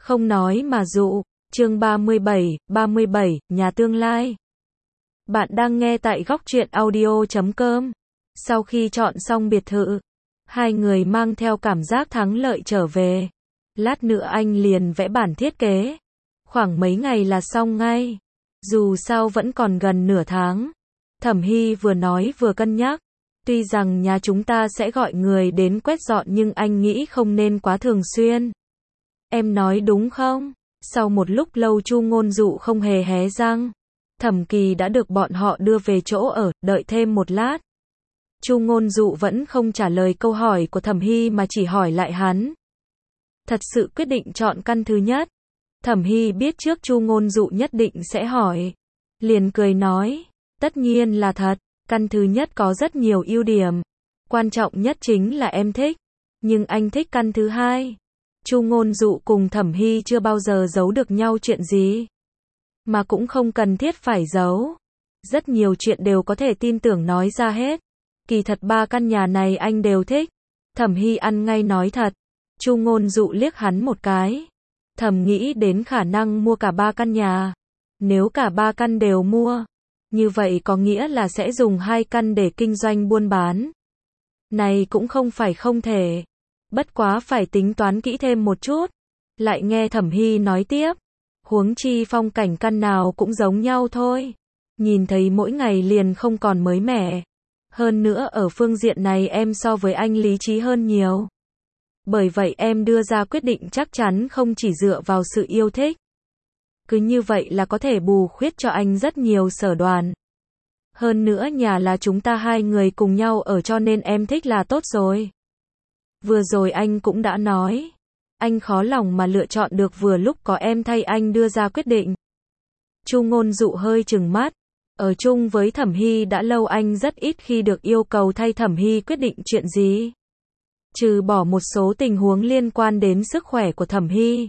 Không nói mà dụ. Chương 37, nhà tương lai. Bạn đang nghe tại góc truyện audio.com. Sau khi chọn xong biệt thự, hai người mang theo cảm giác thắng lợi trở về. Lát nữa anh liền vẽ bản thiết kế. Khoảng mấy ngày là xong ngay. Dù sao vẫn còn gần nửa tháng. Thẩm Hy vừa nói vừa cân nhắc. Tuy rằng nhà chúng ta sẽ gọi người đến quét dọn nhưng anh nghĩ không nên quá thường xuyên. Em nói đúng không? Sau một lúc lâu Chu Ngôn Dụ không hề hé răng. Thẩm Kỳ đã được bọn họ đưa về chỗ ở, đợi thêm một lát. Chu Ngôn Dụ vẫn không trả lời câu hỏi của Thẩm Hy mà chỉ hỏi lại hắn. Thật sự quyết định chọn căn thứ nhất. Thẩm Hy biết trước Chu Ngôn Dụ nhất định sẽ hỏi. Liền cười nói, tất nhiên là thật, căn thứ nhất có rất nhiều ưu điểm. Quan trọng nhất chính là em thích. Nhưng anh thích căn thứ hai. Chu Ngôn Dụ cùng Thẩm Hy chưa bao giờ giấu được nhau chuyện gì. Mà cũng không cần thiết phải giấu. Rất nhiều chuyện đều có thể tin tưởng nói ra hết. Kỳ thật ba căn nhà này anh đều thích. Thẩm Hy ăn ngay nói thật. Chu Ngôn Dụ liếc hắn một cái. Thầm nghĩ đến khả năng mua cả ba căn nhà. Nếu cả ba căn đều mua, như vậy có nghĩa là sẽ dùng hai căn để kinh doanh buôn bán. Này cũng không phải không thể. Bất quá phải tính toán kỹ thêm một chút. Lại nghe Thẩm Hy nói tiếp. Huống chi phong cảnh căn nào cũng giống nhau thôi. Nhìn thấy mỗi ngày liền không còn mới mẻ. Hơn nữa ở phương diện này em so với anh lý trí hơn nhiều. Bởi vậy em đưa ra quyết định chắc chắn không chỉ dựa vào sự yêu thích. Cứ như vậy là có thể bù khuyết cho anh rất nhiều sở đoàn. Hơn nữa nhà là chúng ta hai người cùng nhau ở cho nên em thích là tốt rồi. Vừa rồi anh cũng đã nói. Anh khó lòng mà lựa chọn được vừa lúc có em thay anh đưa ra quyết định. Chu Ngôn Dụ hơi trừng mắt. Ở chung với Thẩm Hy đã lâu anh rất ít khi được yêu cầu thay Thẩm Hy quyết định chuyện gì. Trừ bỏ một số tình huống liên quan đến sức khỏe của Thẩm Hy.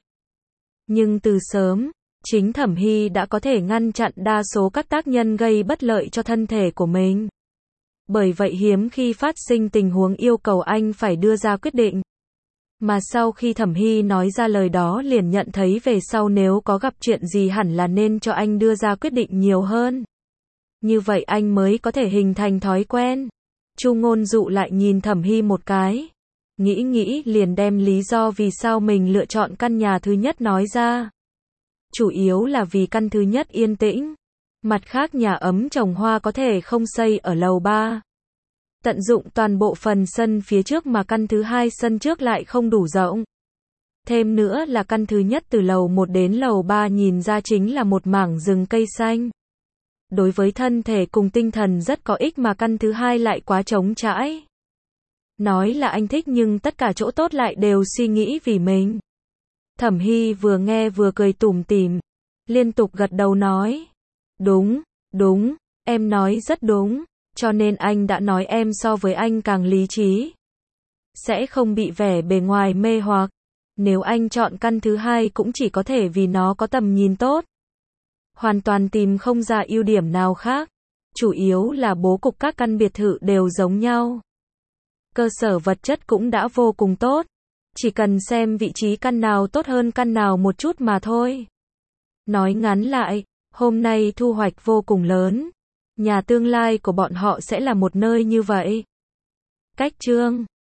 Nhưng từ sớm, chính Thẩm Hy đã có thể ngăn chặn đa số các tác nhân gây bất lợi cho thân thể của mình. Bởi vậy hiếm khi phát sinh tình huống yêu cầu anh phải đưa ra quyết định. Mà sau khi Thẩm Hy nói ra lời đó liền nhận thấy về sau nếu có gặp chuyện gì hẳn là nên cho anh đưa ra quyết định nhiều hơn. Như vậy anh mới có thể hình thành thói quen. Chu Ngôn Dụ lại nhìn Thẩm Hy một cái. Nghĩ liền đem lý do vì sao mình lựa chọn căn nhà thứ nhất nói ra. Chủ yếu là vì căn thứ nhất yên tĩnh. Mặt khác nhà ấm trồng hoa có thể không xây ở lầu 3. Tận dụng toàn bộ phần sân phía trước mà căn thứ hai sân trước lại không đủ rộng. Thêm nữa là căn thứ nhất từ lầu 1 đến lầu 3 nhìn ra chính là một mảng rừng cây xanh. Đối với thân thể cùng tinh thần rất có ích mà căn thứ hai lại quá trống trải. Nói là anh thích nhưng tất cả chỗ tốt lại đều suy nghĩ vì mình. Thẩm Hy vừa nghe vừa cười tủm tỉm, liên tục gật đầu nói. Đúng, em nói rất đúng, cho nên anh đã nói em so với anh càng lý trí. Sẽ không bị vẻ bề ngoài mê hoặc. Nếu anh chọn căn thứ hai cũng chỉ có thể vì nó có tầm nhìn tốt. Hoàn toàn tìm không ra ưu điểm nào khác. Chủ yếu là bố cục các căn biệt thự đều giống nhau. Cơ sở vật chất cũng đã vô cùng tốt. Chỉ cần xem vị trí căn nào tốt hơn căn nào một chút mà thôi. Nói ngắn lại, hôm nay thu hoạch vô cùng lớn. Nhà tương lai của bọn họ sẽ là một nơi như vậy. Cách chương